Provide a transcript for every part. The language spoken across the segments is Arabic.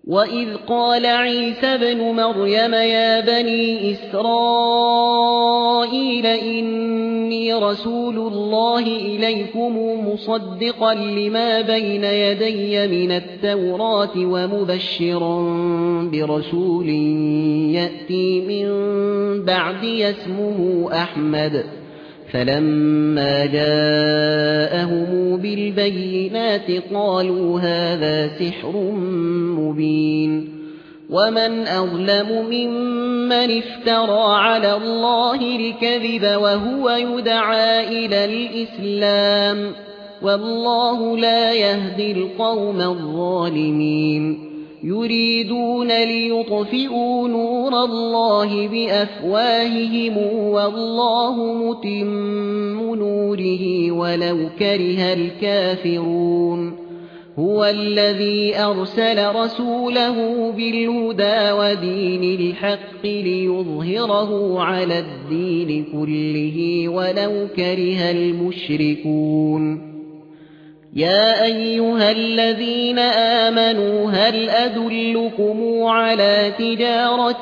وإذ قال عيسى ابن مريم يا بني إسرائيل إني رسول الله إليكم مصدقا لما بين يدي من التوراة ومبشرا برسول يأتي من بعدي اسمه أحمد فلما جاءهم بالبينات قالوا هذا سحر مبين ومن أظلم ممن افترى على الله الكذب وهو يدعى إلى الإسلام والله لا يهدي القوم الظالمين يريدون ليطفئوا نور الله بأفواههم والله متم نوره ولو كره الكافرون هو الذي أرسل رسوله بالهدى ودين الحق ليظهره على الدين كله ولو كره المشركون يا أيها الذين آمنوا هل أدلكم على تجارة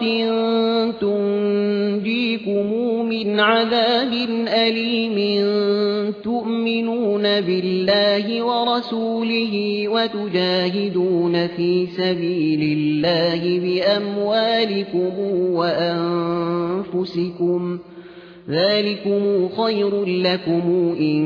تنجيكم من عذاب أليم تؤمنون بالله ورسوله وتجاهدون في سبيل الله بأموالكم وأنفسكم ذلكم خير لكم إن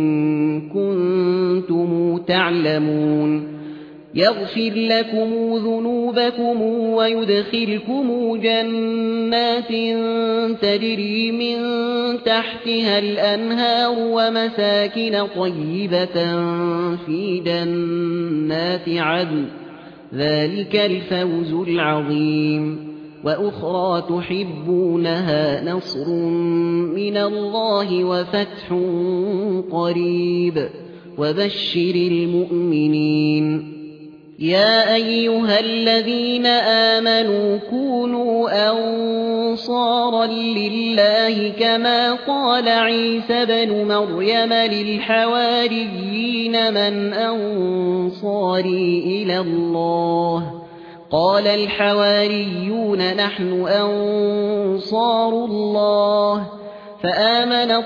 كنتم تعلمون يغفر لكم ذنوبكم ويدخلكم جنات تجري من تحتها الأنهار ومساكن طيبة في جنات عدن ذلك الفوز العظيم وأخرى تحبونها نصر من الله وفتح قريب وبشر المؤمنين يا أيها الذين آمنوا كونوا أنصارا لله كما قال عيسى بن مريم للحواريين من أنصاري إلى الله قال الحواريون نحن أنصار الله فآمنت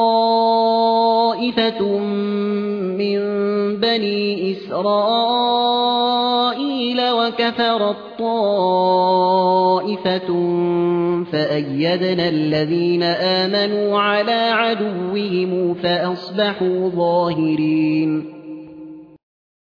طائفة من بني إسرائيل وكفرت طائفة فأيدنا الذين آمنوا على عدوهم فأصبحوا ظاهرين